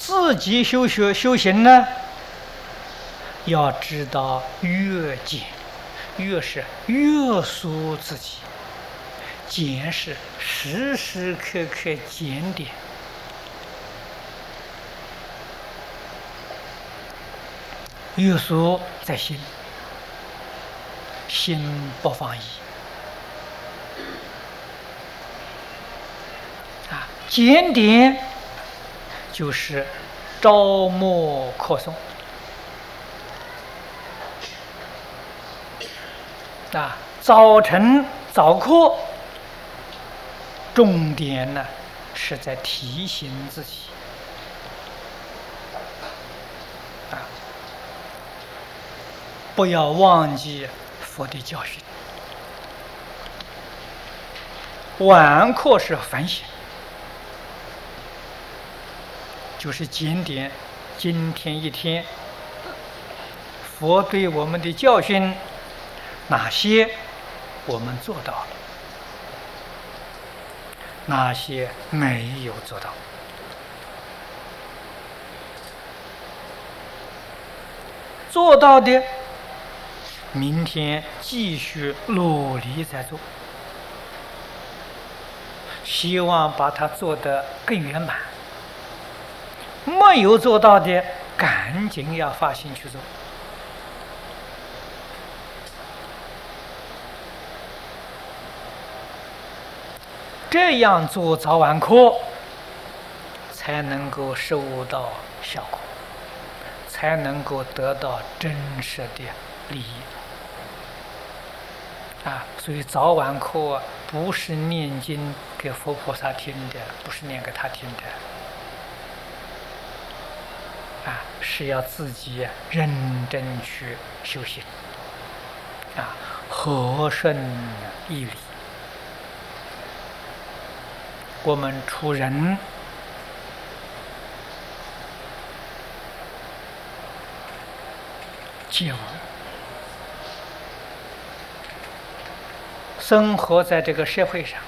自己修行呢，要知道约减，约是约束自己，减是时时刻刻检点。约束在心，心不放逸。检点就是朝暮课诵。早晨早课，重点呢是在提醒自己不要忘记佛的教训。晚课是反省，就是检点今天一天佛对我们的教训，哪些我们做到了，哪些没有做到。做到的，明天继续努力再做，希望把它做得更圆满。没有做到的，赶紧要发心去做。这样做早晚课，才能够收到效果，才能够得到真实的利益。所以早晚课不是念经给佛菩萨听的，不是念给他听的，是要自己认真去修行，和顺义理。我们出人皆无，生活在这个社会上，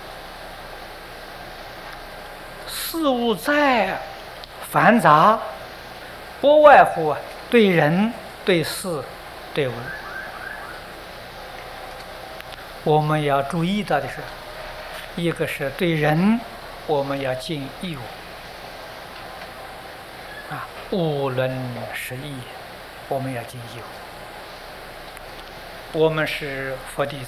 事物再繁杂，不外乎对人、对事、对物。我们要注意到的是，一个是对人，我们要尽义务，无论是义，我们要尽义务。我们是佛弟子，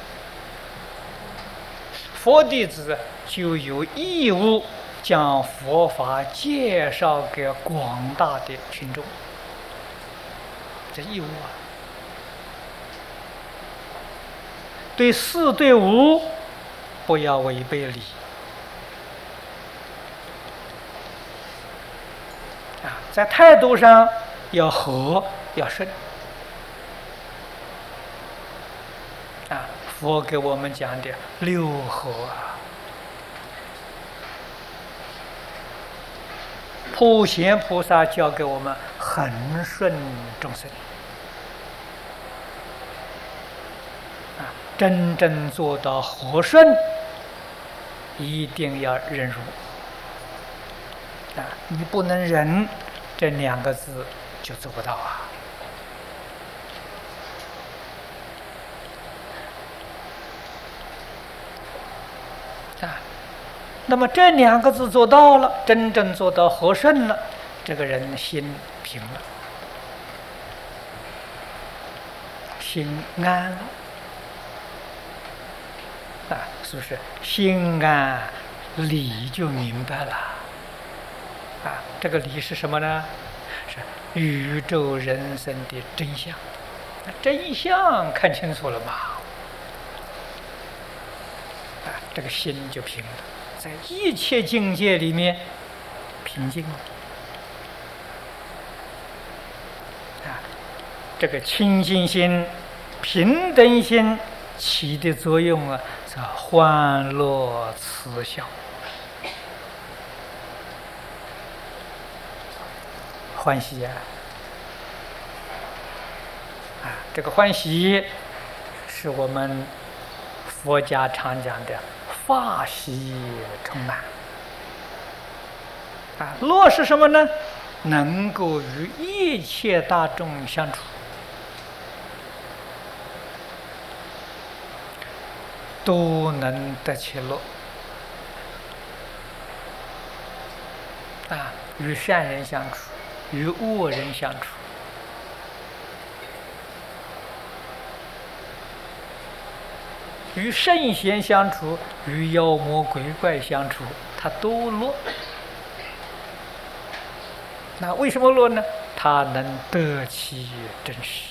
佛弟子就有义务将佛法介绍给广大的群众，这义务对事对物不要违背礼，在态度上要和要顺。佛给我们讲的六和，普贤菩萨教给我们恒顺众生。真正做到和顺，一定要忍辱。你不能忍，这两个字就做不到那么这两个字做到了，真正做到和顺了，这个人心平了，心安了。是不是心安理就明白了？这个理是什么呢？是宇宙人生的真相。真相看清楚了嘛？这个心就平了，在一切境界里面平静了。这个清净心、平等心起的作用是欢乐慈笑。欢喜这个欢喜是我们佛家常讲的法喜充满乐是什么呢？能够与一切大众相处，都能得其乐。与善人相处，与恶人相处，与圣贤相处，与妖魔鬼怪相处，他都乐。那为什么乐呢？他能得其真实。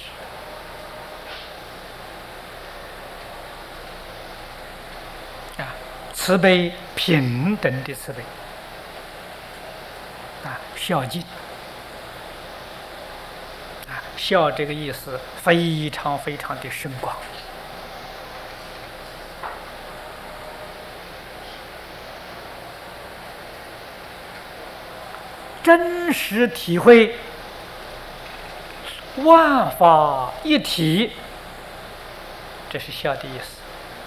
慈悲，平等的慈悲。孝敬。孝这个意思非常非常的深广。真实体会万法一体，这是孝的意思。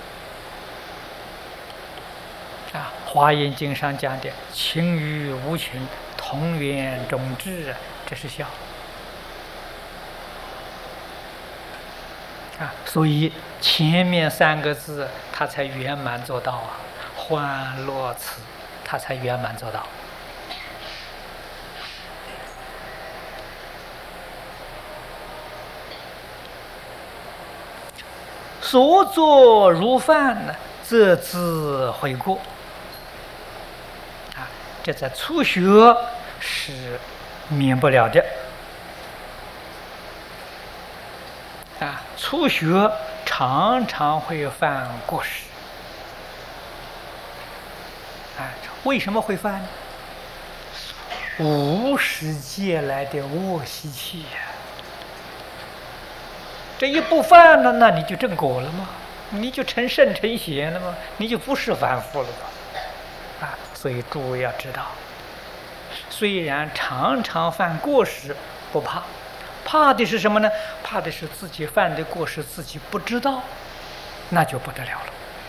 华严经上讲的情与无情同源种质，这是孝。所以前面3个字他才圆满做到欢乐慈，他才圆满做到。所作如饭呢，则自悔过。这在初学是免不了的。初学常常会犯过失。为什么会犯呢？无始借来的恶习气呀。这一不犯了，那你就正果了吗？你就成圣成贤了吗？你就不是凡夫了吧？所以诸位要知道，虽然常常犯过失不怕，怕的是什么呢？怕的是自己犯的过失自己不知道，那就不得了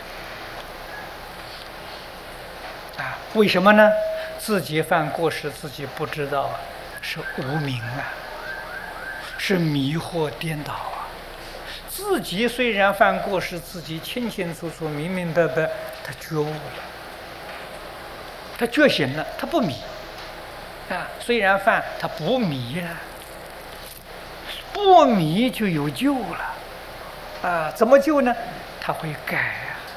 了。为什么呢？自己犯过失自己不知道，是无明是迷惑颠倒自己虽然犯过失，自己清清楚楚、明明白白，他觉悟了，他觉醒了，他不迷虽然犯，他不迷了，不迷就有救了怎么救呢？他会改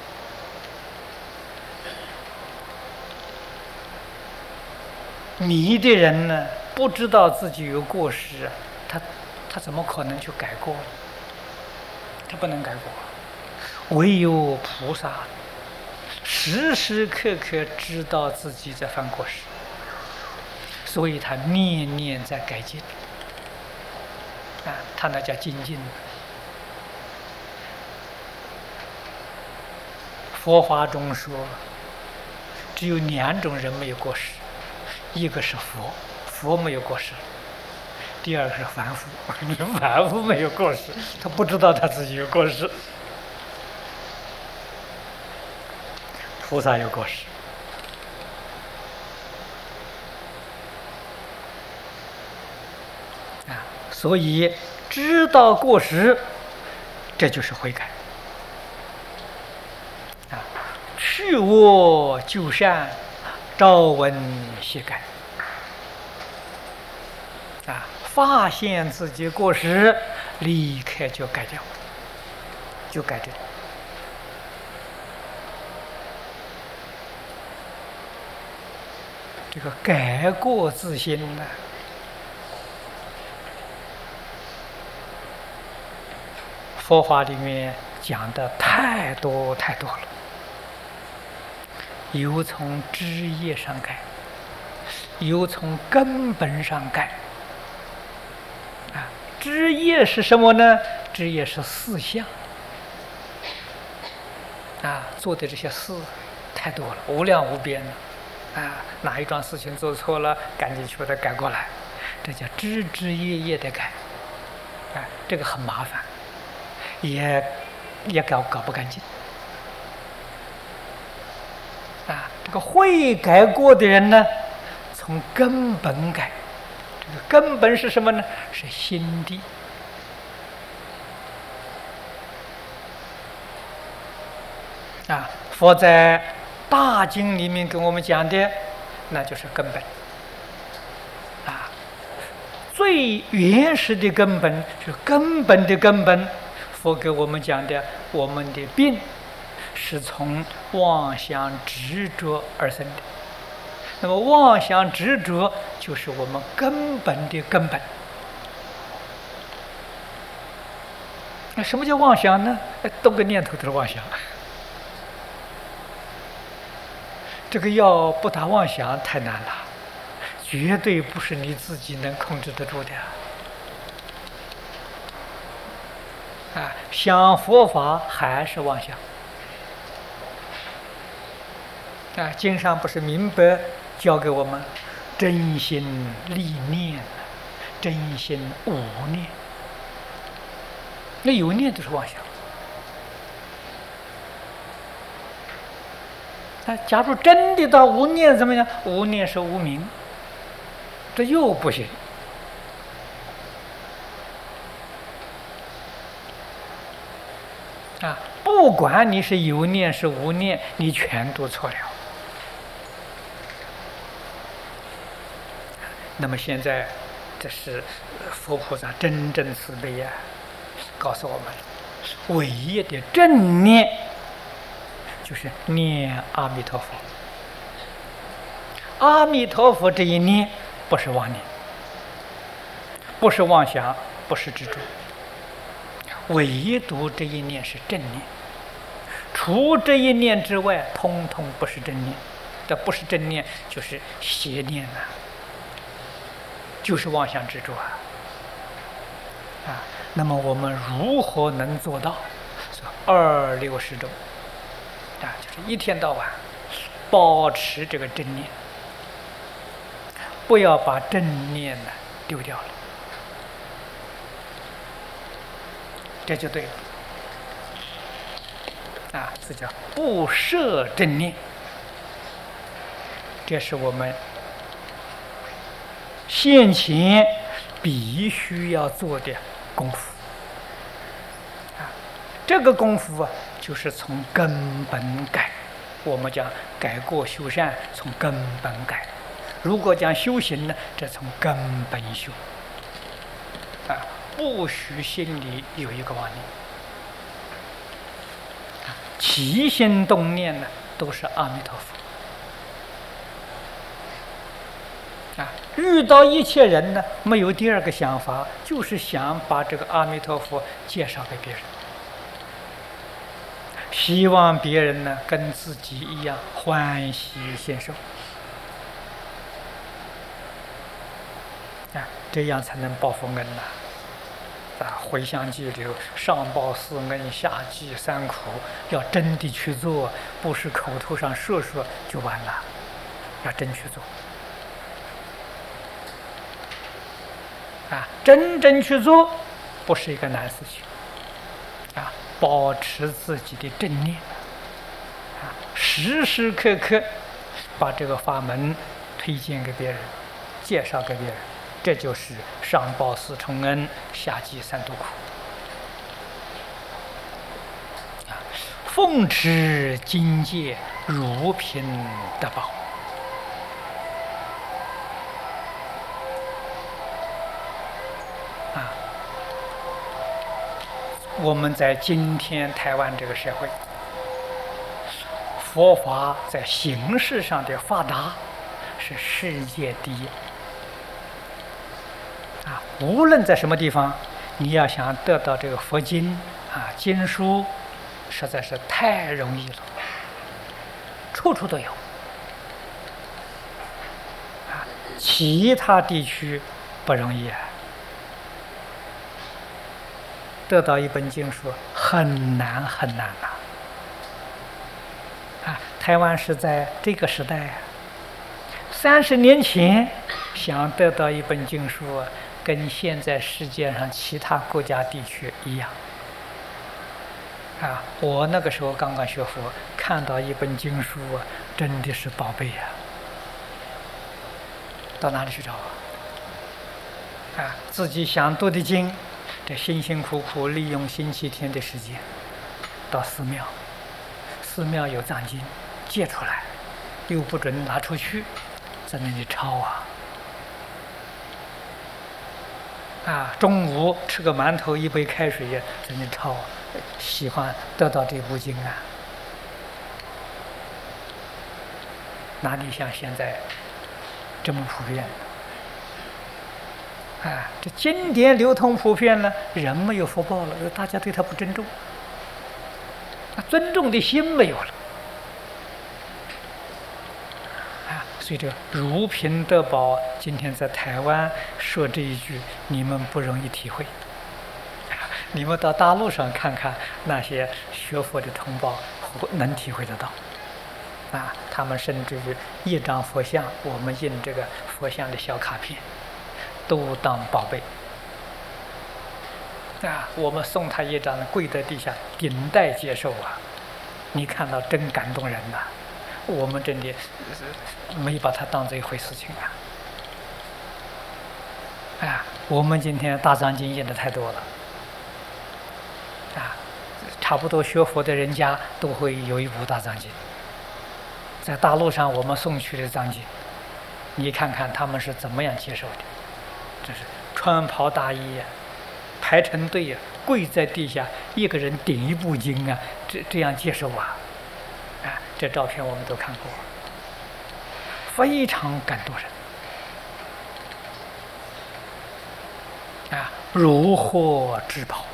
迷的人呢，不知道自己有过失他怎么可能去改过？他不能改过。唯有菩萨时时刻刻知道自己在犯过失，所以他念念在改进他那叫精进。佛法中说只有2种人没有过失，一个是佛没有过失，第二个是凡夫凡夫没有过失，他不知道他自己有过失。菩萨有过失所以知道过失，这就是悔改去恶就善，朝闻夕改发现自己过失，立刻就改掉，就改正。这个改过自新呢，佛法里面讲的太多太多了。有从枝叶上改，有从根本上改枝叶是什么呢？枝叶是4相做的这些事太多了，无量无边了哪一桩事情做错了，赶紧去把它改过来，这叫枝枝叶叶的改这个很麻烦，也搞不干净这个会改过的人呢， 从根本改。这个根本是什么呢？是心地。佛在大经里面跟我们讲的，那就是根本。最原始的根本是根本的根本。佛给我们讲的，我们的病是从妄想执着而生的。那么妄想执着就是我们根本的根本。那什么叫妄想呢？动个念头都是妄想。这个要不打妄想太难了，绝对不是你自己能控制得住的。想佛法还是妄想。经上不是明白教给我们真心立念，真心无念。那有念都是妄想。假如真的到无念怎么样？无念是无明，这又不行。不管你是有念是无念，你全都错了。那么现在，这是佛菩萨真正慈悲呀，告诉我们，唯一的正念就是念阿弥陀佛。阿弥陀佛这一念不是妄念，不是妄想，不是执着，唯独这一念是正念。除这一念之外，通通不是正念。这不是正念，就是邪念呐，就是妄想执着那么我们如何能做到260种就是一天到晚保持这个正念，不要把正念呢丢掉了，这就对了这叫不摄正念。这是我们现前必须要做的功夫这个功夫就是从根本改。我们讲改过修善，从根本改。如果讲修行呢，这从根本修不许心里有一个妄念，起心动念呢都是阿弥陀佛遇到一切人呢，没有第二个想法，就是想把这个阿弥陀佛介绍给别人，希望别人呢跟自己一样欢喜心受这样才能报佛恩回向记里上报四恩，下济三苦，要真的去做，不是口头上说说就完了，要真去做真正去做不是一个难事情保持自己的正念时时刻刻把这个法门推荐给别人，介绍给别人，这就是上报四重恩，下济三途苦奉持经戒，如凭得宝我们在今天台湾这个社会，佛法在形式上的发达是世界第一无论在什么地方，你要想得到这个佛经经书，实在是太容易了，处处都有其他地区不容易得到一本经书很难很难台湾是在这个时代30年前想得到一本经书跟现在世界上其他国家地区一样我那个时候刚刚学佛，看到一本经书真的是宝贝到哪里去找啊？自己想读的经，这辛辛苦苦利用星期天的时间，到寺庙，寺庙有藏经，借出来，又不准拿出去，在那里抄中午吃个馒头，一杯开水呀，在那抄，喜欢得到这部经啊。哪里像现在这么普遍这经典流通普遍了，人没有福报了，大家对他不尊重，尊重的心没有了所以这个如贫得宝，今天在台湾说这一句，你们不容易体会你们到大陆上看看，那些学佛的同胞能体会得到他们甚至于一张佛像，我们印这个佛像的小卡片，都当宝贝我们送他一张，跪在地下顶戴接受你看到真感动人我们真的没把它当做一回事情我们今天大藏经印的太多了差不多学佛的人家都会有一部大藏经。在大陆上我们送去的藏经，你看看他们是怎么样接受的，这是穿袍大衣排成队跪在地下，一个人顶一部经这样接受这照片我们都看过，非常感动人如获至宝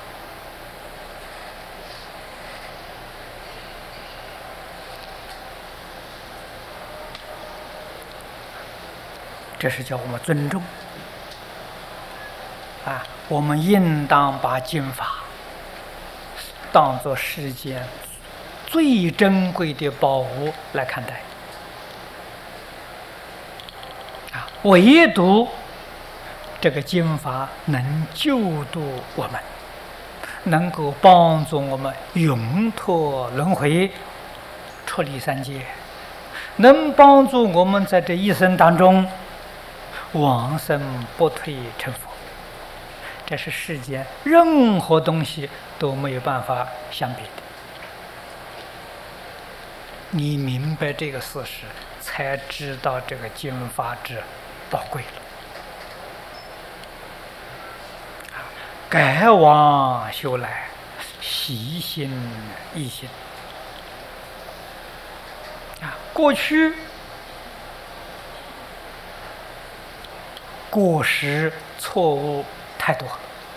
这是叫我们尊重我们应当把经法当作世间最珍贵的宝物来看待唯独这个经法能救度我们，能够帮助我们永脱轮回，出离三界，能帮助我们在这一生当中往生不退成佛，这是世间任何东西都没有办法相比的。你明白这个事实，才知道这个经法之宝贵了。改往修来，习心易心过去过失错误太多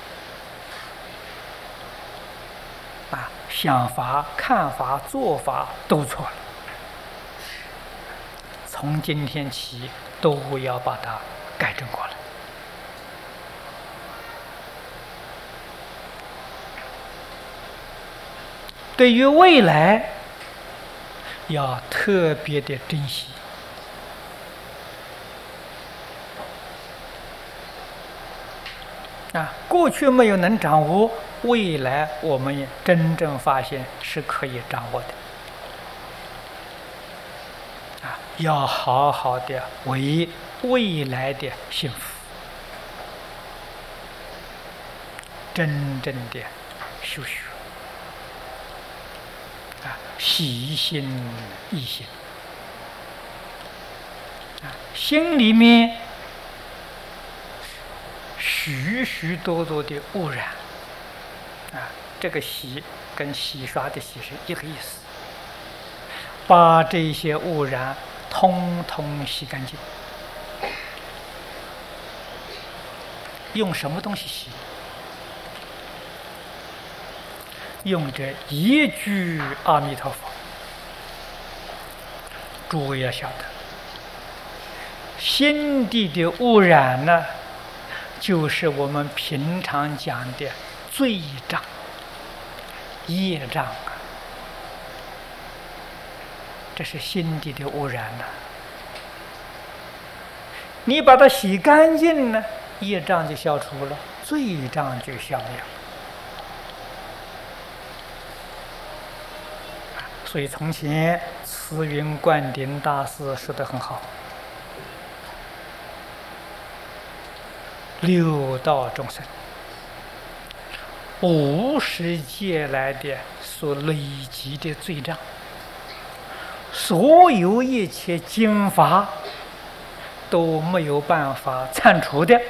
想法、看法、做法都错了。从今天起，都要把它改正过来。对于未来，要特别的珍惜。过去没有能掌握，未来我们也真正发现是可以掌握的。要好好的为未来的幸福，真正的修学，习心易心，心里面许许多多的污染，这个洗跟洗刷的洗是一个意思，把这些污染通通洗干净。用什么东西洗？用这一句阿弥陀佛。诸位要晓得，心地的污染呢，就是我们平常讲的罪障、业障这是心地的污染呢。你把它洗干净呢，业障就消除了，罪障就消灭了。所以从前慈云灌顶大师说得很好， 六道众生50劫来的所累积的罪障，所有一切经法都没有办法铲除的，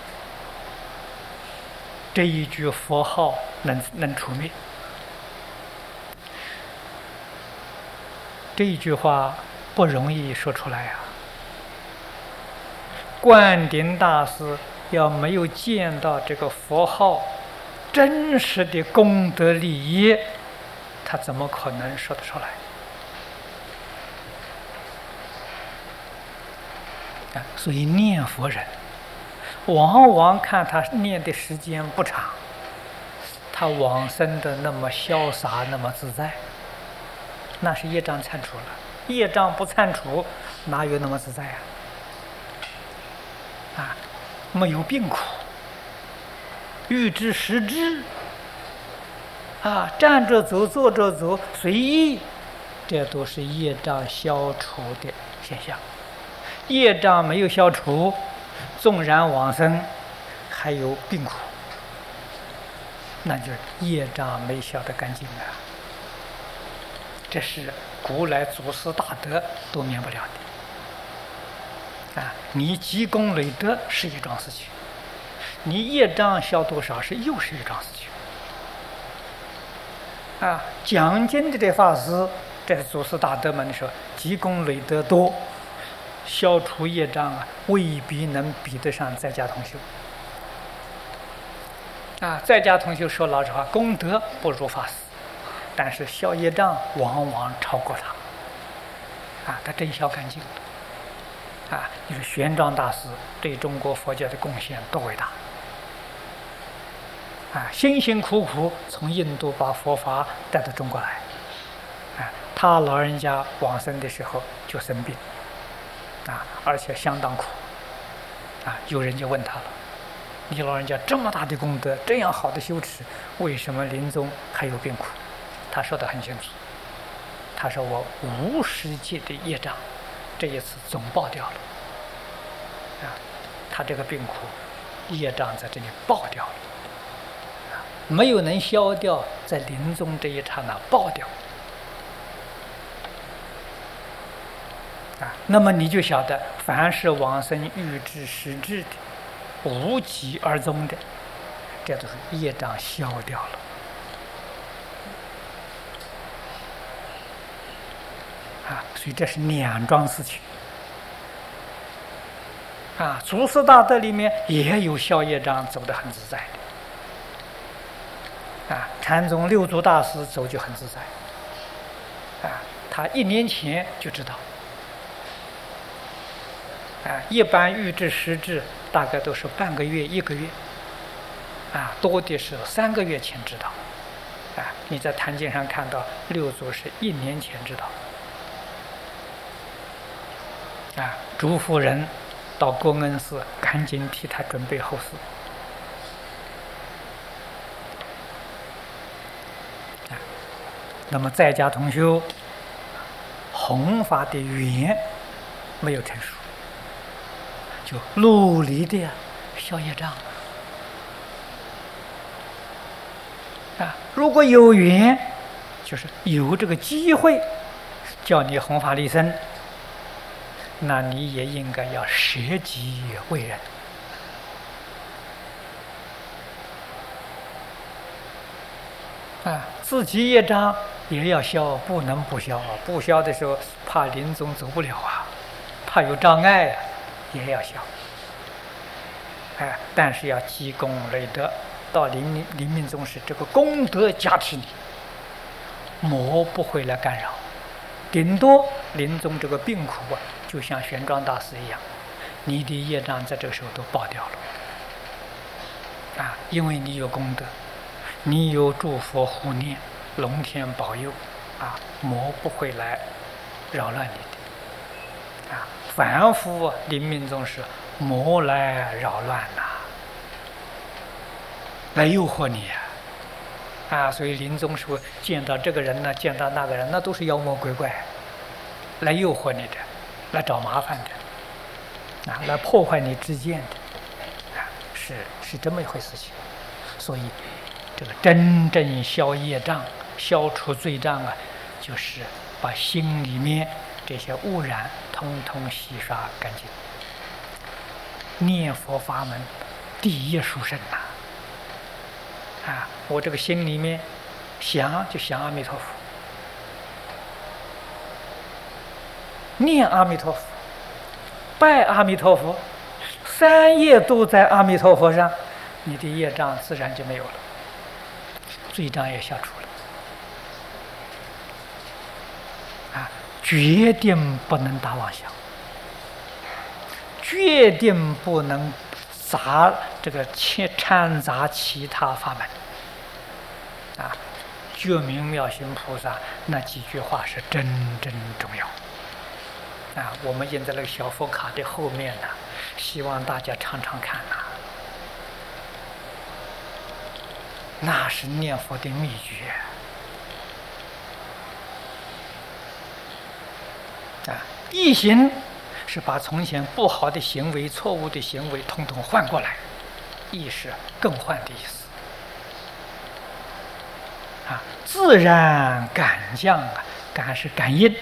这一句佛号能除灭。这一句话不容易说出来啊！灌顶大师要没有见到这个佛号真实的功德利益，他怎么可能说得出来？所以念佛人往往看他念的时间不长，他往生的那么潇洒，那么自在，那是业障铲除了。业障不铲除，哪有那么自在啊？没有病苦，欲知时知站着走，坐着走，随意，这都是业障消除的现象。业障没有消除，纵然往生，还有病苦，那就是业障没消得干净啊！这是古来祖师大德都免不了的你积功累德是一桩事情，你业障消多少又是一桩事情讲经的这法师，这祖师大德们说，积功累德多，消除业障未必能比得上在家同修在家同修说老实话，功德不如法师，但是消业障往往超过他他真消干净了你说玄奘大师对中国佛教的贡献多伟大辛辛苦苦从印度把佛法带到中国来他老人家往生的时候就生病而且相当苦有人就问他了，你老人家这么大的功德，这样好的修持，为什么临终还有病苦？他说得很清楚，他说我50劫的业障这一次总报掉了他这个病苦业障在这里爆掉了没有能消掉，在临终这一刹那爆掉那么你就晓得，凡是往生预知实质的无疾而终的，这都是业障消掉了所以这是两桩事情祖师大德里面也有消业障走得很自在的禅宗六祖大师走就很自在他1年前就知道一般预知实质大概都是半个月1个月多的是3个月前知道你在坛经上看到六祖是1年前知道嘱咐人到国恩寺赶紧替他准备后事那么在家同修弘法的缘没有成熟，就努力的消业障如果有缘，就是有这个机会叫你弘法利生，那你也应该要舍己为人自己业障也要消，不能不消不消的时候怕临终走不了怕有障碍也要消但是要积功累德，到临命终时，这个功德加持你，魔不会来干扰，顶多临终这个病苦就像玄奘大师一样，你的业障在这个时候都爆掉了因为你有功德，你有诸佛护念，龙天保佑魔不会来扰乱你的凡夫临命终时魔来扰乱来诱惑你所以临终时候见到这个人呢，见到那个人，那都是妖魔鬼怪来诱惑你的，来找麻烦的来破坏你之见的是这么一回事情。所以，这个真正消业障、消除罪障啊，就是把心里面这些污染通通洗刷干净。念佛法门第一殊胜呐！我这个心里面想就想阿弥陀佛，念阿弥陀佛，拜阿弥陀佛，三业都在阿弥陀佛上，你的业障自然就没有了，罪障也消除了。决定不能打妄想，决定不能掺杂其他法门。觉明妙心菩萨那几句话是真正重要。我们印在那个小佛卡的后面呢，希望大家常常看那是念佛的秘诀。一行是把从前不好的行为、错误的行为统统换过来，意是更换的意思。自然感降感是感应，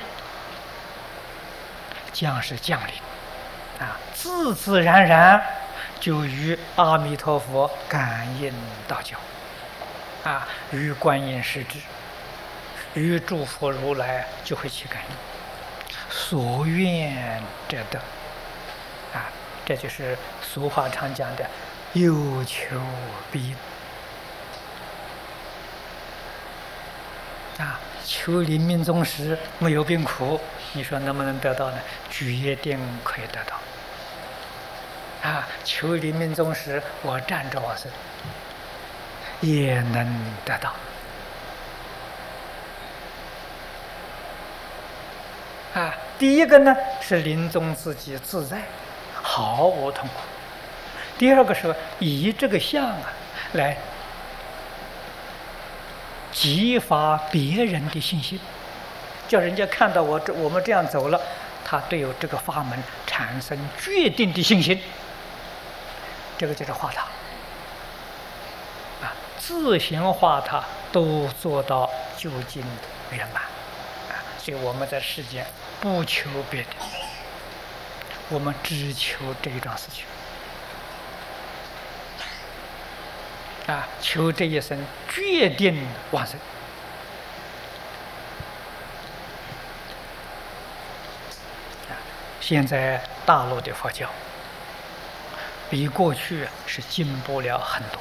降是降临，自自然然就与阿弥陀佛感应道交，与观音世智，与诸佛如来就会去感应。所愿者得，这就是俗话常讲的有求必应。求临命终时没有病苦，你说能不能得到呢？决定可以得到。求临命终时我站着往生，也能得到。第一个呢是临终自己自在，毫无痛苦；第二个是以这个相来激发别人的信心，叫人家看到我们这样走了，他对有这个法门产生决定的信心，这个就是化他。自行化他都做到究竟圆满。所以我们在世间不求别的，我们只求这一桩事情。求这一生决定往生。现在大陆的佛教比过去是进步了很多。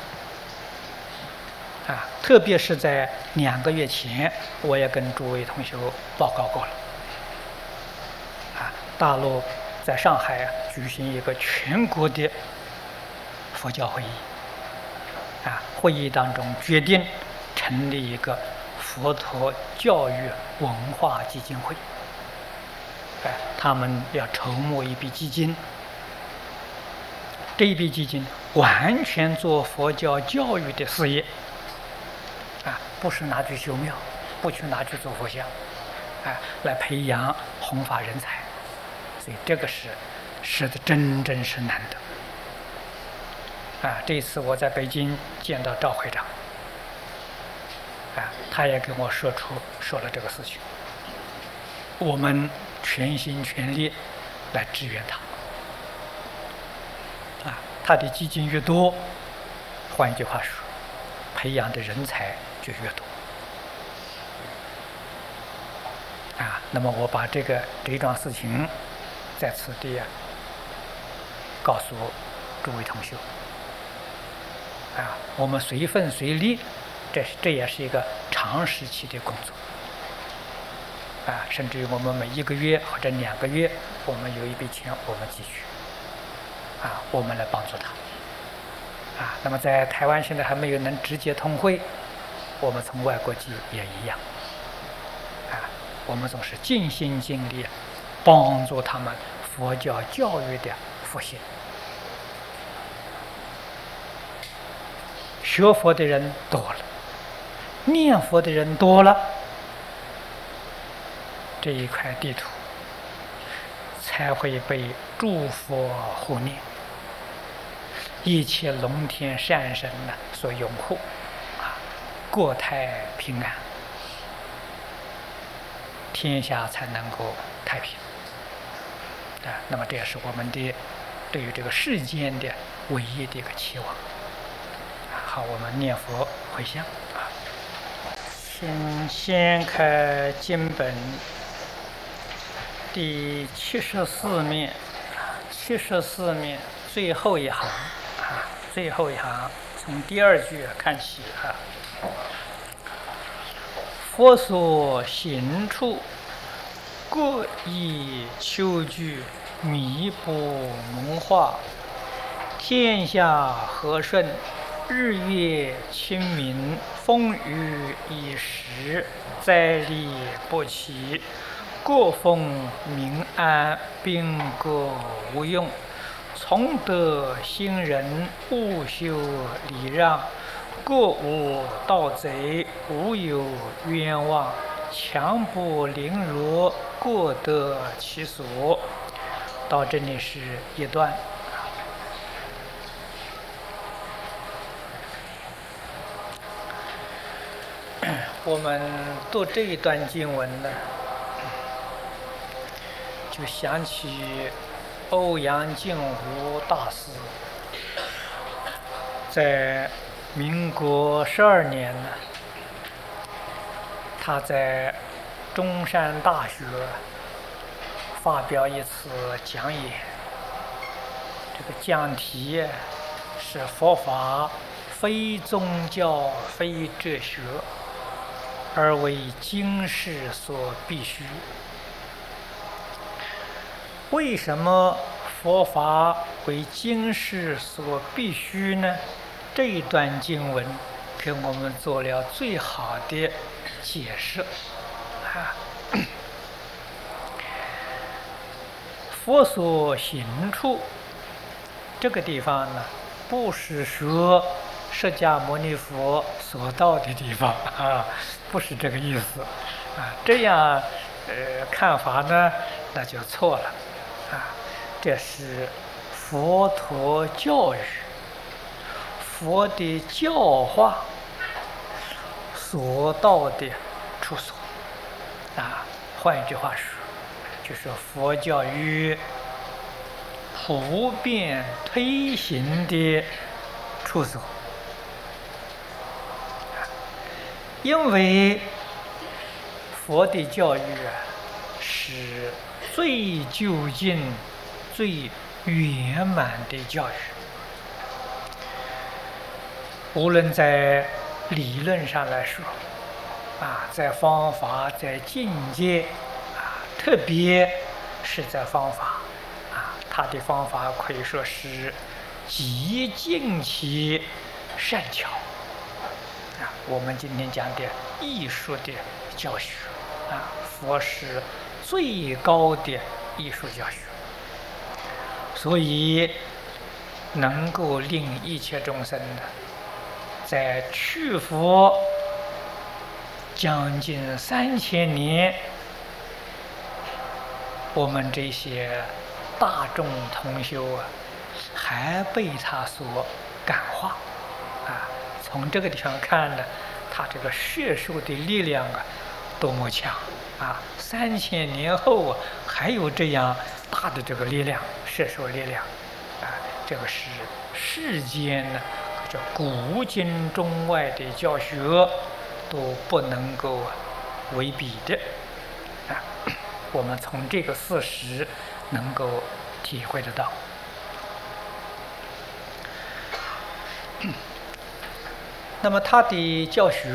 特别是在2个月前，我也跟诸位同学报告过了。大陆在上海举行一个全国的佛教会议。会议当中决定成立一个佛陀教育文化基金会。他们要筹募一笔基金，这一笔基金完全做佛教教育的事业。不是拿去修庙，不去拿去做佛像，来培养弘法人才，所以这个是的，真正是难得。这次我在北京见到赵会长，他也跟我说了这个事情，我们全心全力来支援他。他的基金越多，换一句话说，培养的人才就越多。那么我把这一桩事情在此地告诉诸位同学。我们随分随力，这也是一个长时期的工作。甚至于我们每1个月或者2个月，我们有一笔钱我们积蓄，我们来帮助他。那么在台湾现在还没有能直接通会，我们从外国寄也一样。我们总是尽心尽力帮助他们佛教教育的复兴。学佛的人多了，念佛的人多了，这一块地图才会被诸佛护念。 一切龙天善神呢所拥护，国泰平安，天下才能够太平。那么这也是我们的对于这个世间的唯一的一个期望。好，我们念佛回向。先开经本第74面，74面最后一行最后一行从第2句看起佛所行处，各以秋具弥补蒙化，天下和顺，日月清明，风雨已时，灾利不起，国风民安，兵戈无用，从得兴人，勿修礼让，国无盗贼，无有冤枉，强不凌辱，各得其所。到这里是一段。我们读这一段经文呢，就想起欧阳靖无大师在民国12年呢，他在中山大学发表一次讲演，这个讲题是佛法非宗教非哲学，而为经世所必须。为什么佛法为经世所必须呢？这一段经文给我们做了最好的解释。佛所行处，这个地方呢，不是说释迦牟尼佛所到的地方不是这个意思这样看法呢，那就错了这是佛陀教育、佛的教化所到的处所换一句话说，就是佛教育普遍推行的处所。因为佛的教育是最究竟、最圆满的教育，无论在理论上来说在方法、在境界特别是在方法他的方法可以说是极尽其善巧我们今天讲的艺术的教学佛是最高的艺术教学，所以能够令一切众生在去佛将近3000年，我们这些大众同修还被他所感化从这个地方看呢，他这个摄受的力量多么强3000年后还有这样大的这个力量，摄受力量这个是世间呢这古今中外的教学都不能够为比的我们从这个事实能够体会得到。那么他的教学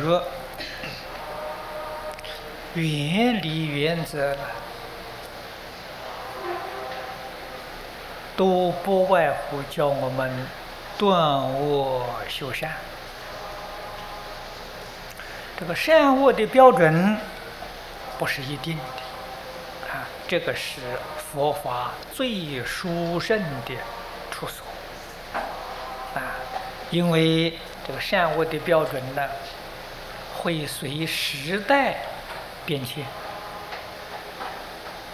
原理原则都不外乎叫我们断恶修善。这个善恶的标准不是一定的这个是佛法最殊胜的处所因为这个善恶的标准呢，会随时代变迁，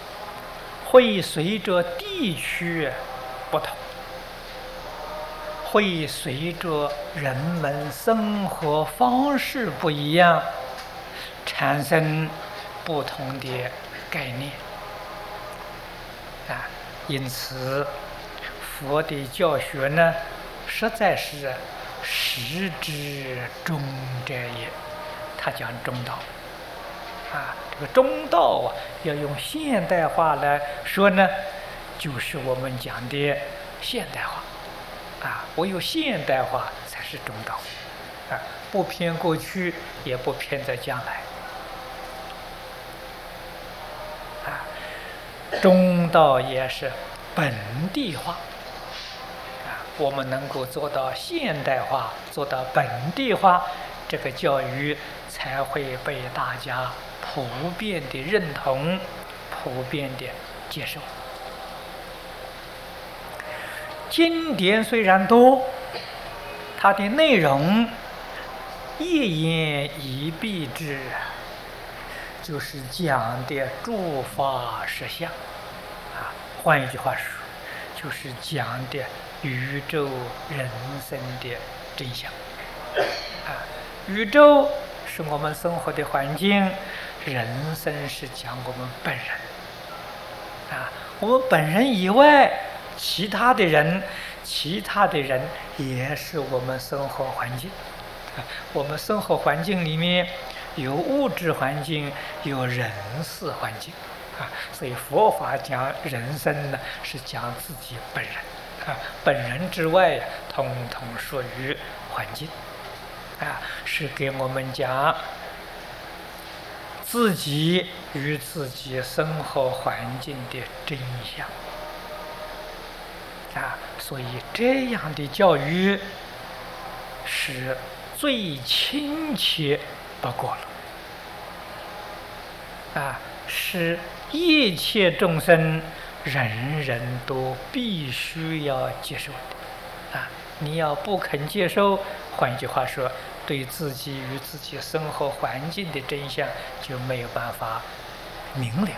会随着地区不同， 会随着人们生活方式不一样，产生不同的概念啊。因此，佛的教学呢，实在是实之中者也。他讲中道啊，这个中道啊，要用现代化来说呢，就是我们讲的现代化啊。唯有现代化才是中道啊，不偏过去，也不偏在将来啊。中道也是本地化啊，我们能够做到现代化，做到本地化，这个教育才会被大家普遍的认同，普遍的接受。经典虽然多，它的内容一言以蔽之，就是讲的诸法实相啊。换一句话说，就是讲的宇宙人生的真相啊。宇宙是我们生活的环境，人生是讲我们本人啊。我们本人以外，其他的人也是我们生活环境啊。我们生活环境里面有物质环境，有人事环境啊。所以佛法讲人生呢，是讲自己本人啊。本人之外，统统属于环境啊，是给我们讲自己与自己生活环境的真相啊。所以这样的教育是最亲切不过了啊，是一切众生人人都必须要接受的啊。你要不肯接受，换句话说，对自己与自己生活环境的真相就没有办法明了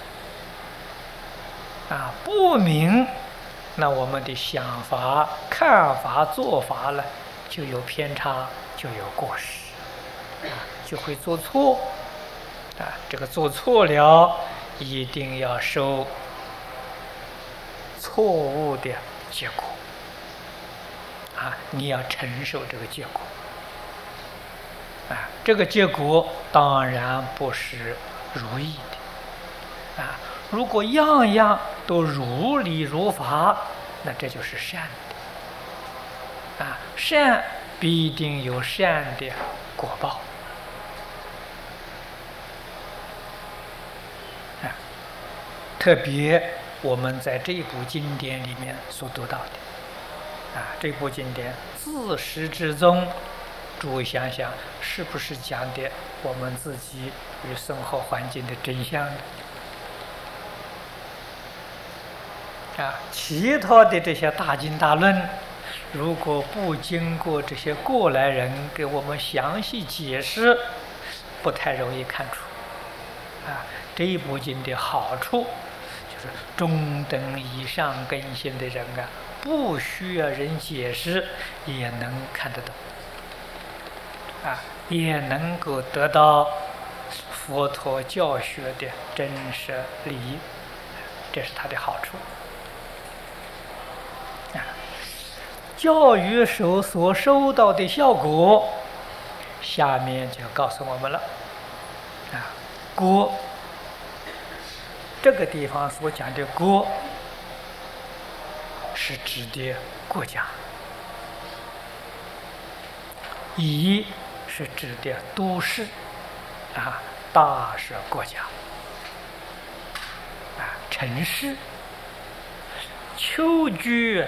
啊。不明，那我们的想法、看法、做法呢，就有偏差，就有过失啊，就会做错啊。这个做错了，一定要受错误的结果啊，你要承受这个结果啊。这个结果当然不是如意的啊。如果样样都如理如法，那这就是善的啊。善必定有善的果报啊。特别我们在这部经典里面所读到的啊，这部经典自始至终，诸位想想，是不是讲的我们自己与生活环境的真相呢？啊，其他的这些大经大论，如果不经过这些过来人给我们详细解释，不太容易看出啊。这一部经的好处就是中等以上根性的人啊，不需要人解释也能看得懂啊，也能够得到佛陀教学的真实利益，这是它的好处啊。教育所收到的效果，下面就告诉我们了啊。国，这个地方所讲的国，是指的国家；夷是指的都市啊，大是国家啊，城市。丘居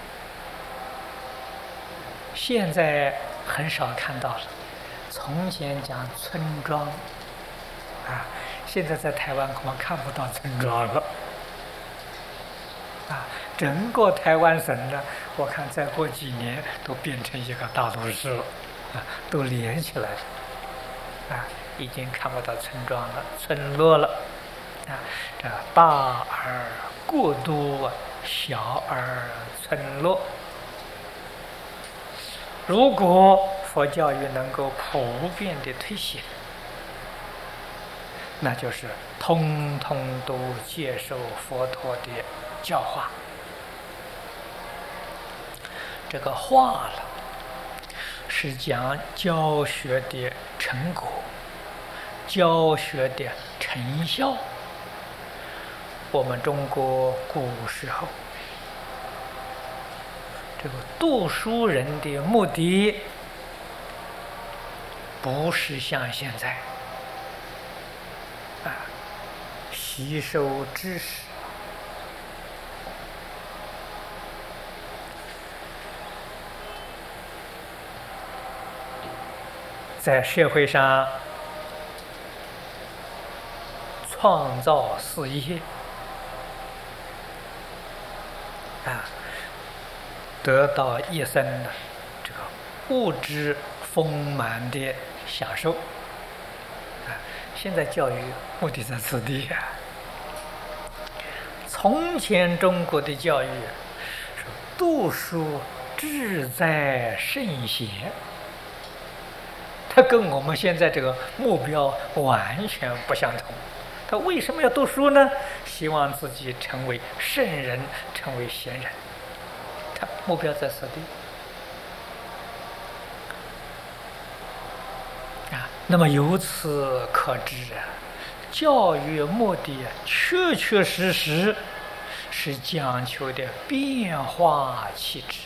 现在很少看到了，从前讲村庄啊，现在在台湾恐怕看不到村庄了啊。整个台湾省呢，我看再过几年都变成一个大都市了啊，都连起来了啊，已经看不到村庄了、村落了啊。这大而过都，小而村落如果佛教育能够普遍的推行，那就是通通都接受佛陀的教化。这个化了，是讲教学的成果，教学的成效。我们中国古时候，这个读书人的目的，不是像现在吸收知识，在社会上创造事业得到一生的这个物质丰满的享受现在教育目的在此地从前中国的教育是读书志在圣贤，它跟我们现在这个目标完全不相同。他为什么要读书呢？希望自己成为圣人，成为贤人。他目标在此地那么由此可知教育目的确确实实是讲求的变化气质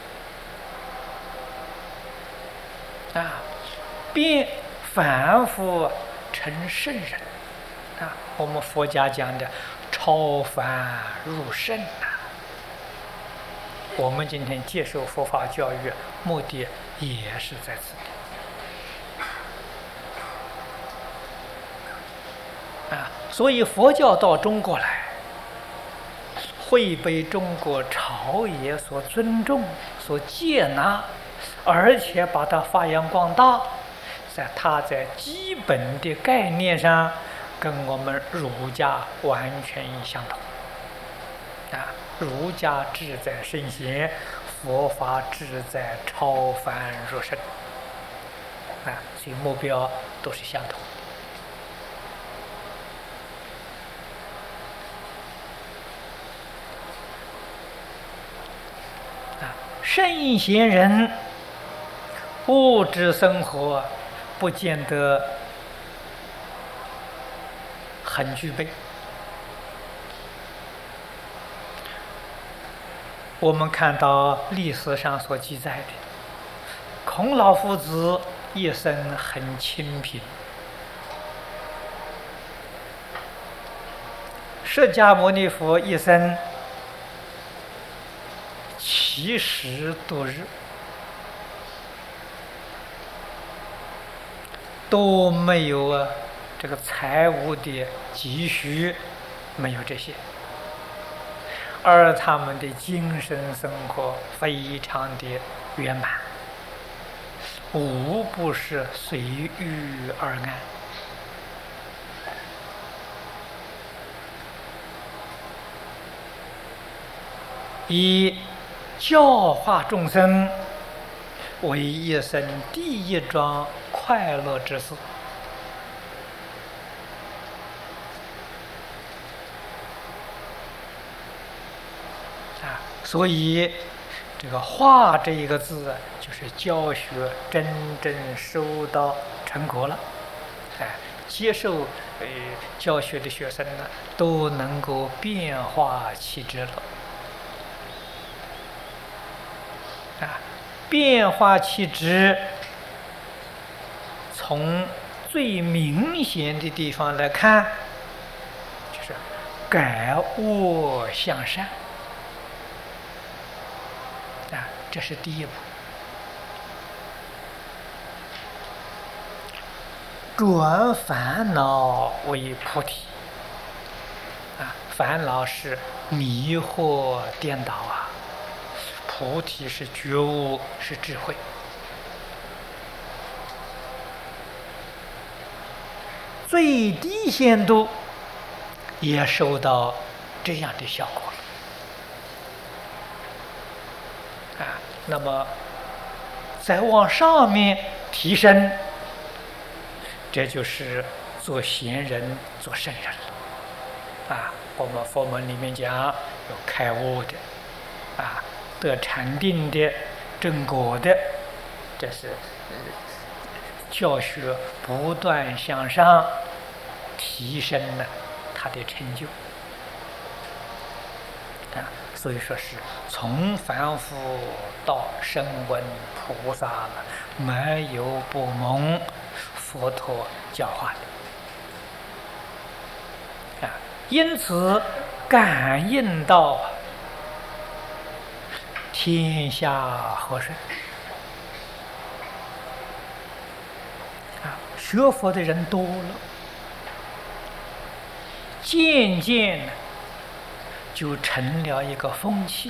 变凡夫成圣人我们佛家讲的超凡入圣我们今天接受佛法教育目的也是在此地所以佛教到中国来会被中国朝野所尊重所接纳，而且把它发扬光大，它在基本的概念上跟我们儒家完全相同儒家志在圣贤，佛法志在超凡入圣所以目标都是相同圣贤人物质生活不见得很具备。我们看到历史上所记载的，孔老夫子一生很清贫，释迦牟尼佛一生其时度日，都没有这个财务的积蓄，没有这些，而他们的精神生活非常的圆满，无不是随遇而安。以教化众生为一生第一桩快乐之事所以这个化这一个字就是教学真正收到成果了接受教学的学生呢都能够变化气质了变化气质从最明显的地方来看，就是改恶向善这是第一步。转烦恼为菩提烦恼是迷惑颠倒菩提是觉悟，是智慧。最低限度也收到这样的效果那么再往上面提升，这就是做贤人、做圣人了。我们佛门里面讲有开悟的，得禅定的、正果的，这是教学不断向上提升了他的成就。所以说是从凡夫到声闻菩萨了，没有不蒙佛陀教化的。因此感应到天下和顺。学佛的人多了，渐渐就成了一个风气。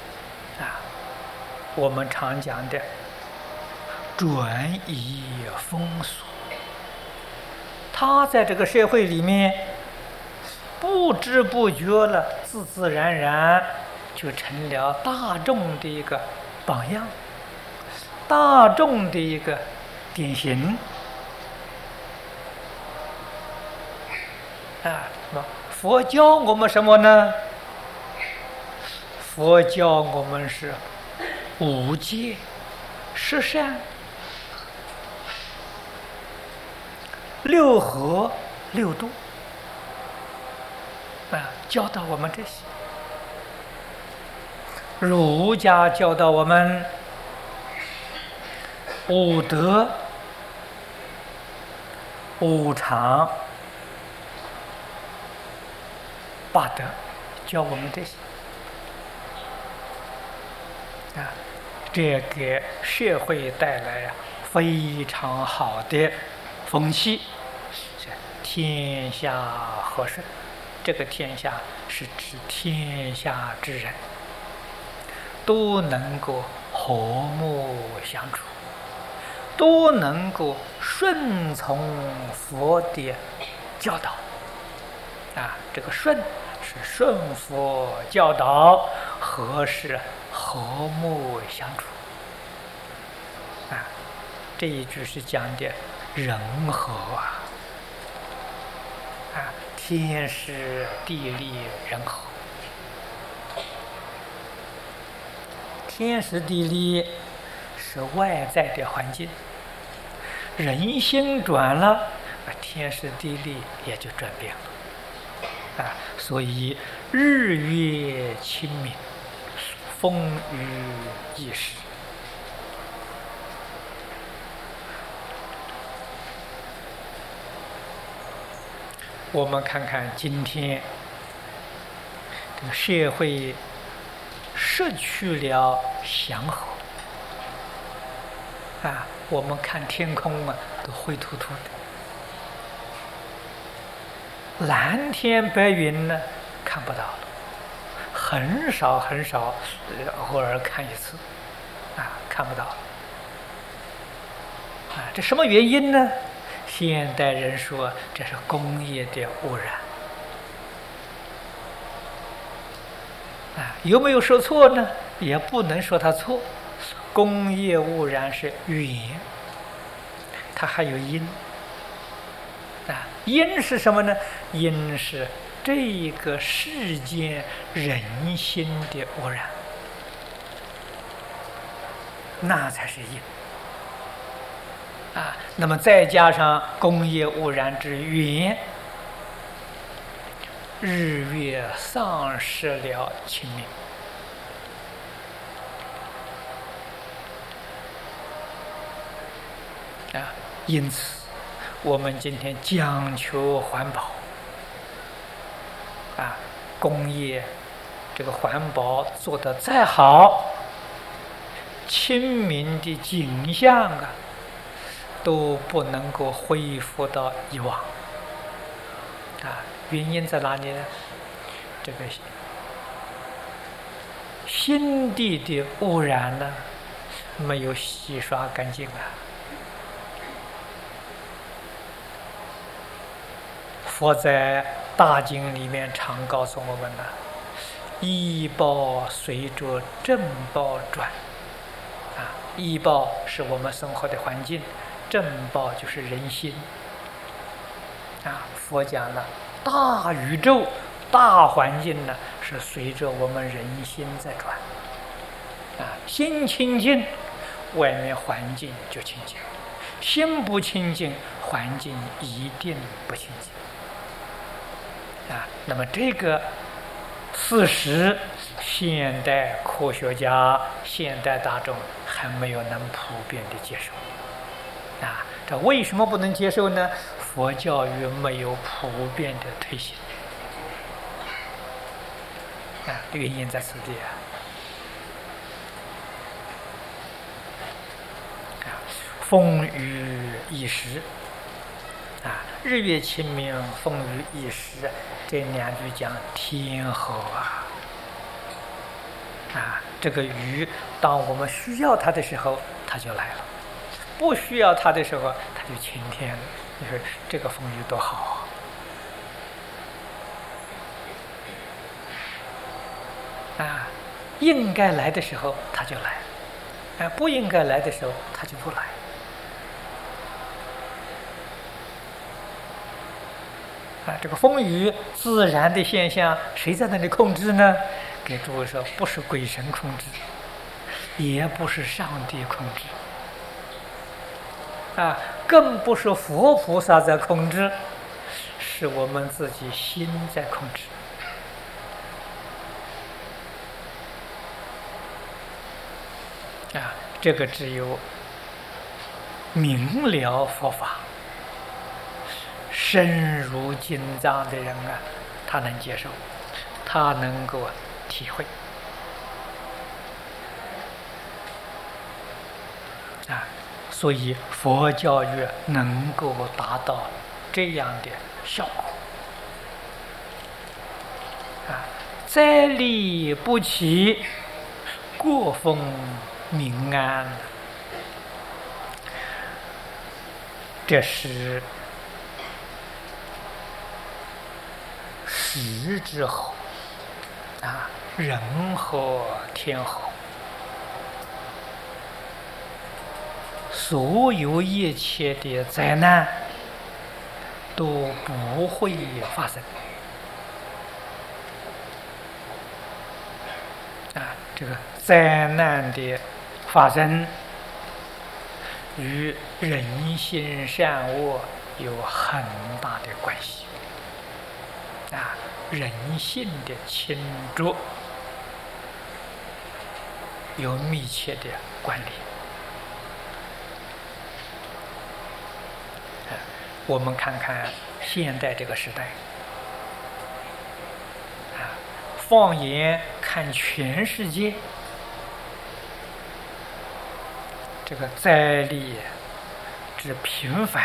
我们常讲的转移风俗，他在这个社会里面不知不觉了，自自然然就成了大众的一个榜样，大众的一个典型。佛教我们什么呢？佛教我们是五戒、十善、六和、六度，教导我们这些。儒家教导我们五德、五常、八德，教我们这些。这给社会带来非常好的风气，天下和顺。这个天下是指天下之人都能够和睦相处，都能够顺从佛的教导。这个顺是顺佛教导，和是和睦相处。这一句是讲的人和天时地利人和。天时地利是外在的环境，人心转了，天时地利也就转变了。所以日月清明，风雨易时。我们看看今天这个社会失去了祥和，我们看天空都灰秃秃的，蓝天白云呢看不到了，很少很少，偶尔看一次，看不到了。这什么原因呢？现代人说这是工业的污染。有没有说错呢？也不能说它错。工业污染是缘，它还有因。因是什么呢？因是这个世间人心的污染，那才是因。那么再加上工业污染之缘，日月丧失了清明。因此我们今天讲求环保，工业这个环保做得再好，清明的景象都不能够恢复到以往。原因在哪里呢？这个心地的污染呢，没有洗刷干净。佛在大经里面常告诉我们医报随着正报转。 医报是我们生活的环境，正报就是人心。佛讲了，大宇宙、大环境呢，是随着我们人心在转。心清净，外面环境就清净；心不清净，环境一定不清净。那么这个事实，现代科学家、现代大众还没有能普遍的接受。这为什么不能接受呢？佛教育没有普遍的推行。原因在此地。风雨一时，日月清明，风雨一时，这两句讲天候这个雨，当我们需要它的时候，它就来了；不需要它的时候，它就晴天了。你说这个风雨多好应该来的时候它就来，不应该来的时候它就不来。这个风雨自然的现象，谁在那里控制呢？给诸位说，不是鬼神控制，也不是上帝控制，更不是佛菩萨在控制，是我们自己心在控制。这个只有明了佛法、深入经藏的人他能接受，他能够体会所以佛教育能够达到这样的效果灾力不起，过风民安，这是时之后人和天候，所有一切的灾难都不会发生这个灾难的发生与人心善恶有很大的关系人性的清浊有密切的关联我们看看现代这个时代放眼看全世界，这个灾力之频繁，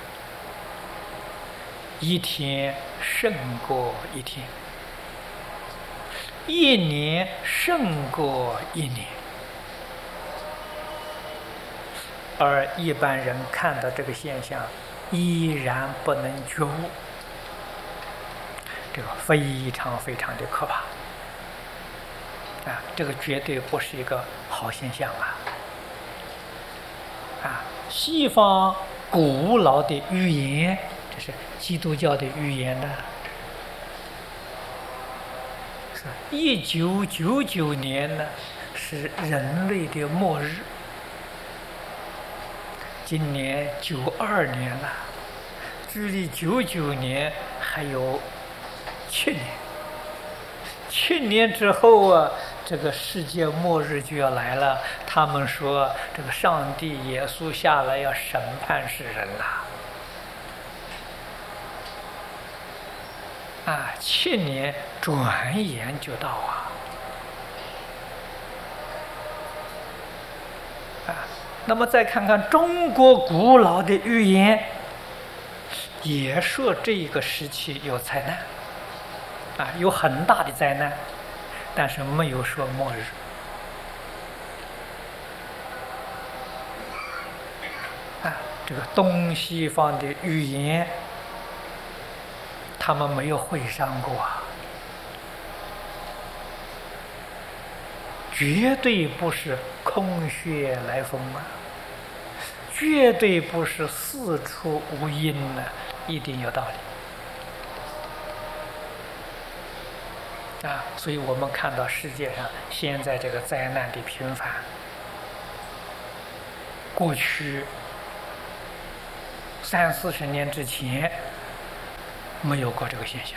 一天胜过一天，一年胜过一年，而一般人看到这个现象依然不能觉悟，这个非常非常的可怕这个绝对不是一个好现象西方古老的预言，这是基督教的预言呢1999年呢是人类的末日，今年92年了，距离99年还有7年，7年之后这个世界末日就要来了。他们说这个上帝耶稣下来要审判世人了7年转眼就到那么再看看中国古老的预言，也说这个时期有灾难有很大的灾难，但是没有说末日这个东西方的预言他们没有会上过绝绝对不是空穴来风啊，绝对不是四处无因啊，一定有道理啊。所以我们看到世界上现在这个灾难的频繁，过去30-40年之前没有过这个现象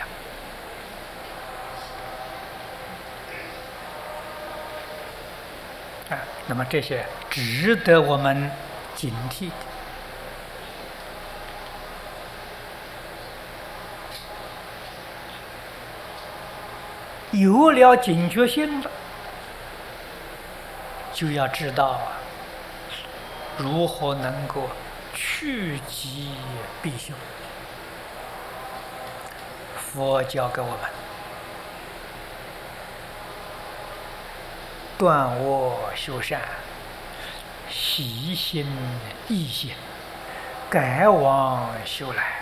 啊。那么这些值得我们警惕的。有了警觉性了，就要知道如何能够趋吉避凶。佛教给我们断恶修善，习心易心，改往修来，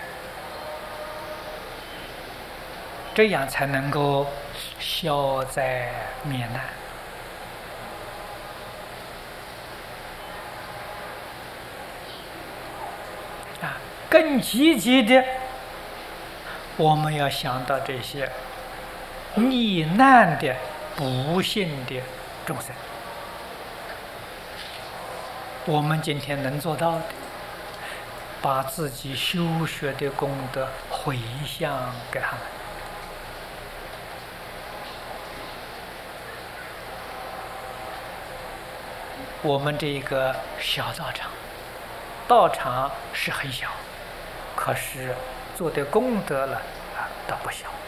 这样才能够消灾免难啊。更积极的，我们要想到这些逆难的不幸的众生，我们今天能做到的，把自己修学的功德回向给他们。我们这个小道场是很小，可是做的功德了倒不小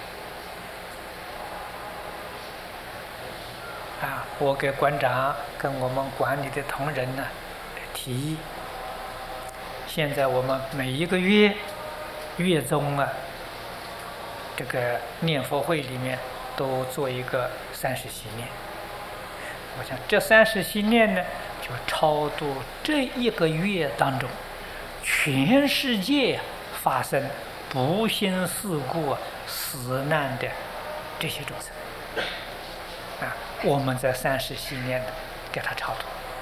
啊。我给馆长跟我们管理的同仁呢提议，现在我们每一个月中这个念佛会里面都做一个30系念。我想这30系念呢，就超度这一个月当中全世界发生不幸事故死难的这些众生啊，我们在30系念呢给他超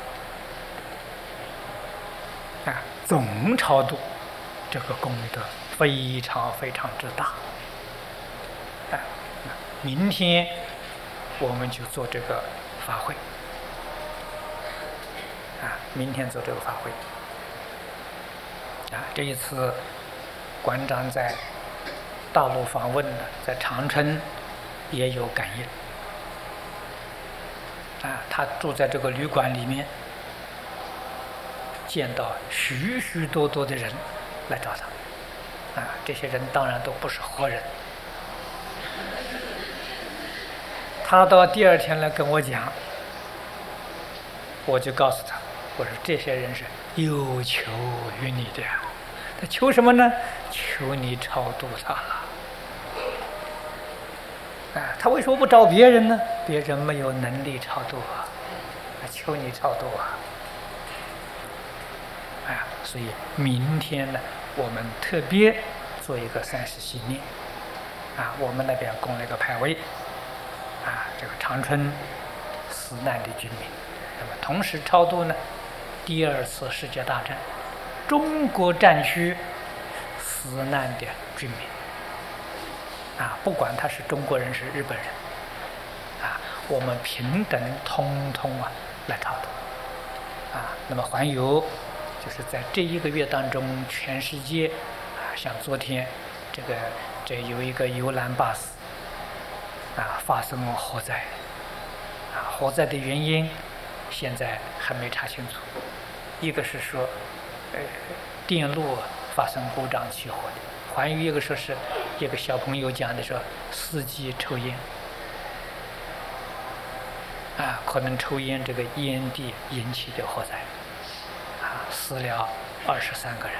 度啊，总超度这个功德非常非常之大啊。明天我们就做这个法会啊，明天做这个法会啊。这一次馆长在大陆访问呢，在长春也有感应啊。他住在这个旅馆里面，见到许许多多的人来找他啊。这些人当然都不是活人。他到第2天来跟我讲，我就告诉他，我说这些人是有求于你的，他求什么呢？求你超度他了啊。他为什么不找别人呢？别人没有能力超度啊，求你超度啊。所以明天呢，我们特别做一个30系念啊。我们那边供了一个牌位啊，这个长春死难的军民。那么同时超度呢，第2次世界大战中国战区死难的军民啊，不管他是中国人是日本人啊，我们平等通通来超度啊。那么还有就是在这一个月当中，全世界啊，像昨天这有一个游览巴士啊发生了火灾啊。火灾的原因现在还没查清楚，一个是说电路发生故障起火的，还有一个说是一个小朋友讲的说司机抽烟啊，可能抽烟这个烟蒂引起的火灾啊，死了23个人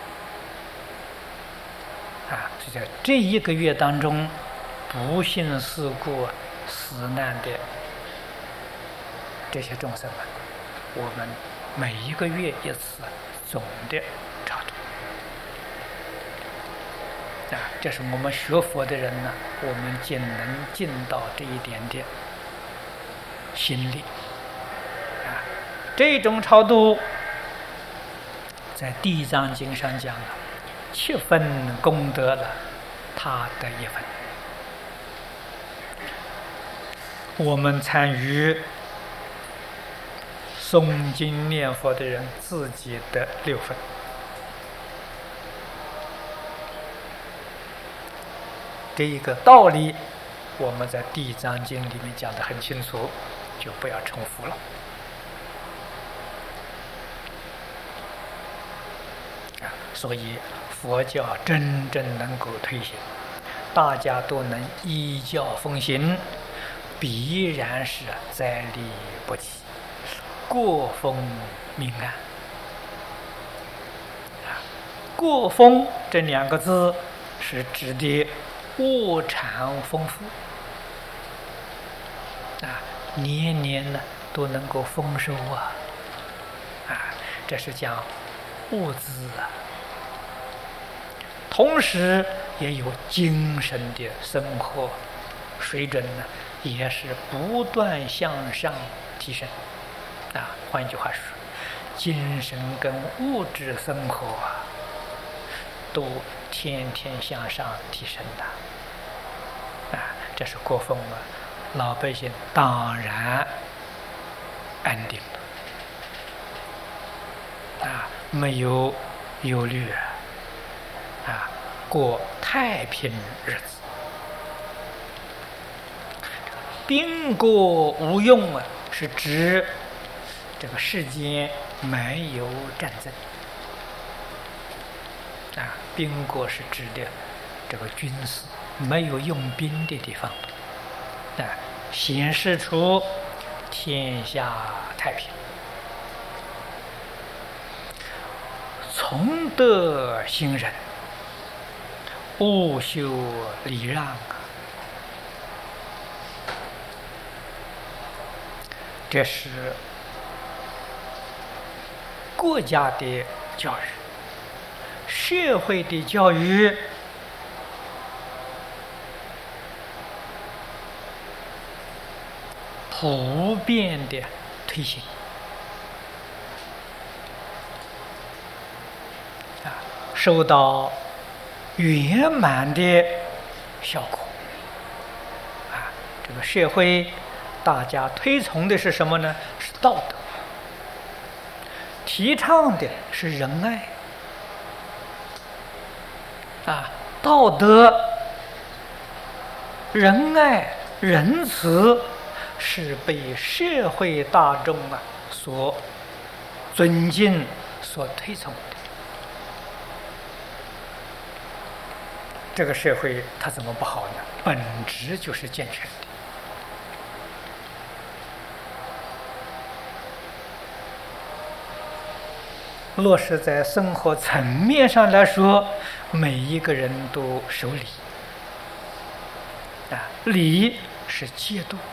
啊。就在这一个月当中，不幸事故死难的这些众生们，我们每一个月一次总的超度啊。这是我们学佛的人呢，我们能尽到这一点点心力这种超度，在《地藏经》上讲了，7分功德了，他得1分。我们参与诵经念佛的人，自己得6分。这一个道理，我们在《地藏经》里面讲得很清楚，就不要重复了。所以佛教真正能够推行，大家都能依教奉行，必然是灾利不起，过丰民安。过丰这2个字是指的物产丰富，年年呢都能够丰收这是讲物资同时也有精神的生活水准呢，也是不断向上提升换一句话说，精神跟物质生活都天天向上提升的这是国风老百姓当然安定了没有忧虑过太平日子。兵国无用是指这个世间没有战争兵国是指的这个军事没有用兵的地方显示出天下太平。从德行仁，勿修礼让这是国家的教育，社会的教育普遍的推行收到圆满的效果这个社会大家推崇的是什么呢？是道德，提倡的是仁爱道德、仁爱、仁慈是被社会大众所尊敬、所推崇的。这个社会它怎么不好呢？本质就是健全的。落实在生活层面上来说，每一个人都守礼礼是戒度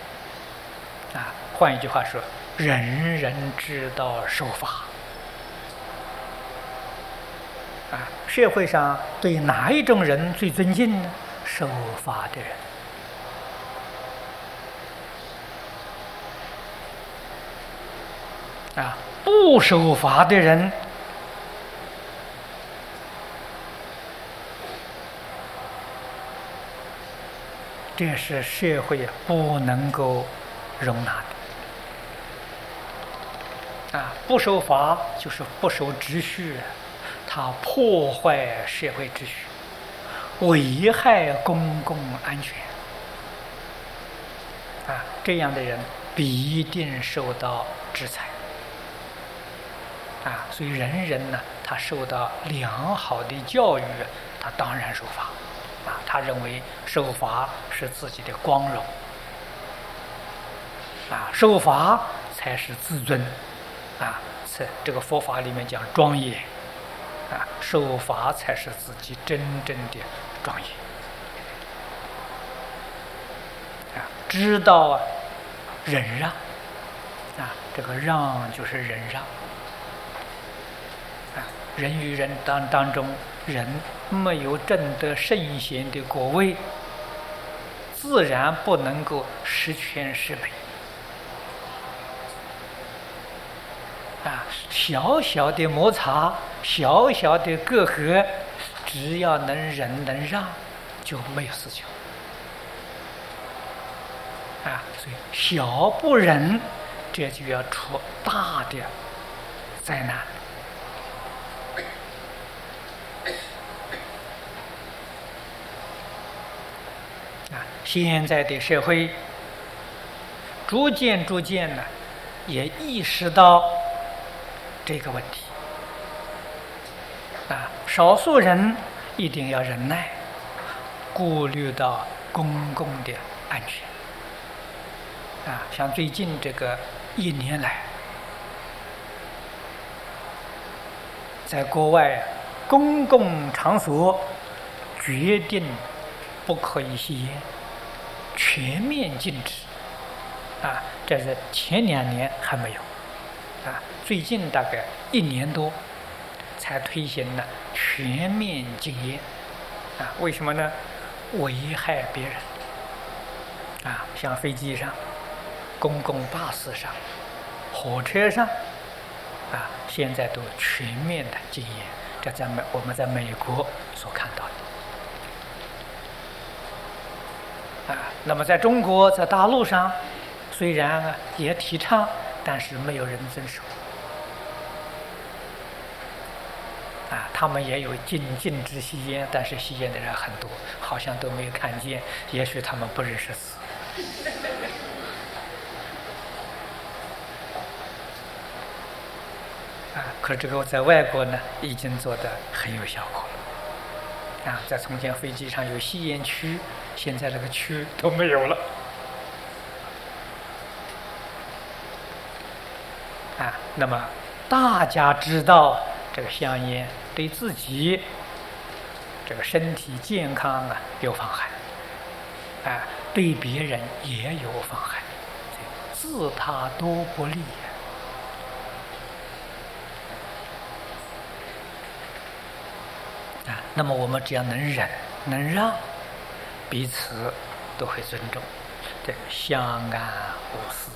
换一句话说，人人知道守法社会上对哪一种人最尊敬呢？守法的人不守法的人这是社会不能够容纳的不守法就是不守秩序它破坏社会秩序，危害公共安全这样的人必定受到制裁所以人人呢，他受到良好的教育，他当然守法他认为守法是自己的光荣守法才是自尊这个佛法里面讲庄严守法才是自己真正的庄严知道忍让这个让就是忍让人与人当中，人没有证得圣贤的果位，自然不能够十全十美小小的摩擦，小小的隔阂，只要能忍能让，就没有死求。所以小不忍，这就要出大的灾难。现在的社会逐渐呢，也意识到这个问题。少数人一定要忍耐，顾虑到公共的安全。像最近这个1年来，在国外公共场所决定不可以吸烟，全面禁止。这是前2年还没有，最近大概1年多才推行了全面禁烟。为什么呢？危害别人。像飞机上、公共巴士上、火车上，现在都全面的禁烟。这我们在美国所看到的。那么在中国，在大陆上，虽然也提倡，但是没有人遵守。他们也有禁止吸烟，但是吸烟的人很多，好像都没有看见。也许他们不认识字。可这个在外国呢，已经做得很有效果了。在从前飞机上有吸烟区，现在这个区都没有了。那么大家知道这个香烟对自己这个身体健康有妨害，对别人也有妨害，自他都不利。那么我们只要能忍能让，彼此都会尊重，这个相安无事。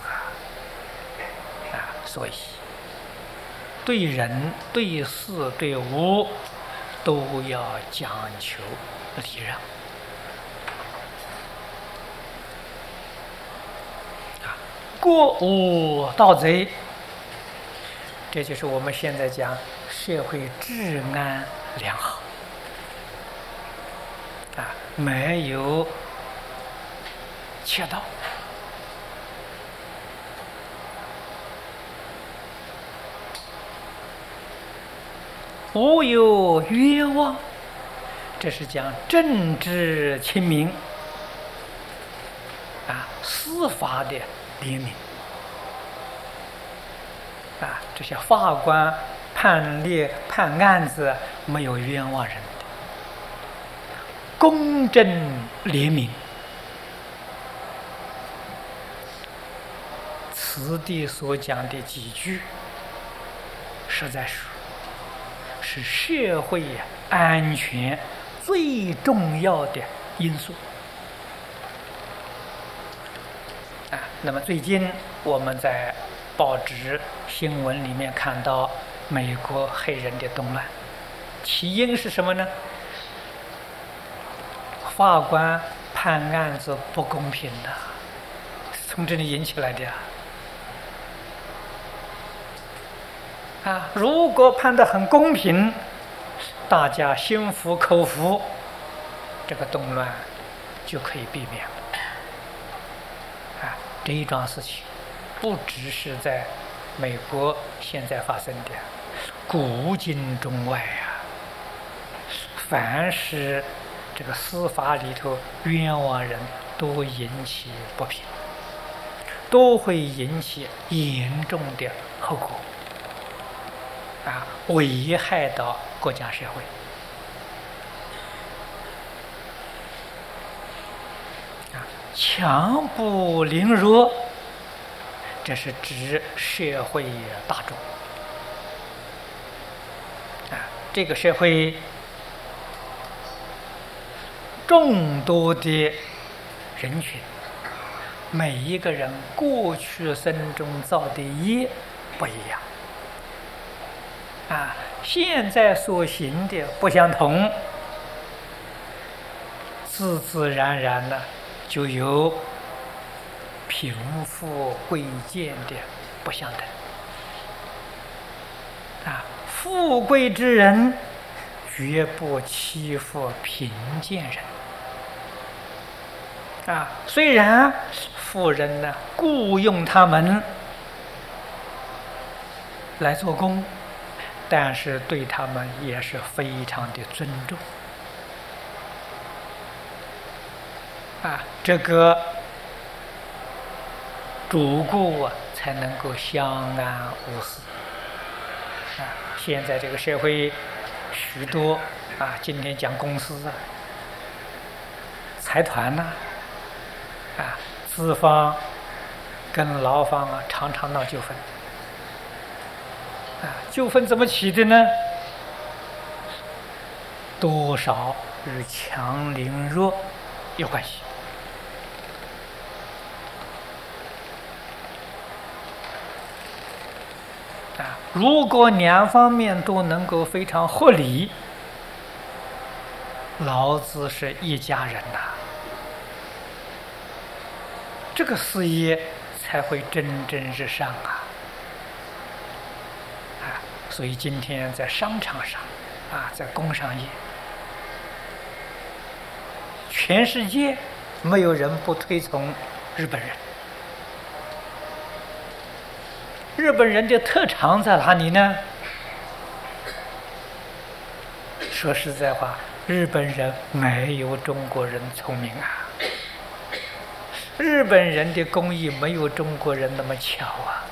所以对人、对事、对物都要讲求礼让。过无盗贼，这就是我们现在讲社会治安良好。没有窃盗，无有冤枉，这是讲政治清明，司法的廉明。这些法官判案子没有冤枉人的，公正廉明。此地所讲的几句，实在是社会安全最重要的因素。那么最近我们在报纸新闻里面看到美国黑人的动乱，起因是什么呢？法官判案子不公平的，从这里引起来的。如果判得很公平，大家心服口服，这个动乱就可以避免了。这一桩事情不只是在美国现在发生的，古今中外凡是这个司法里头冤枉人，都引起不平，都会引起严重的后果，危害到国家社会。强不凌弱，这是指社会大众。这个社会众多的人群，每一个人过去生中造的业不一样， 现在所行的不相同，自自然然的就有贫富贵贱的不相等。富贵之人绝不欺负贫贱人。虽然富人呢雇佣他们来做工，但是对他们也是非常的尊重。这个主顾才能够相安无事。现在这个社会许多今天讲公司财团资方跟劳方常常闹纠纷。纠纷怎么起的呢？多少与强凌弱有关系。如果两方面都能够非常合理，老子是一家人这个事业才会蒸蒸日上所以今天在商场上在工商业，全世界没有人不推崇日本人。日本人的特长在哪里呢？说实在话，日本人没有中国人聪明日本人的工艺没有中国人那么巧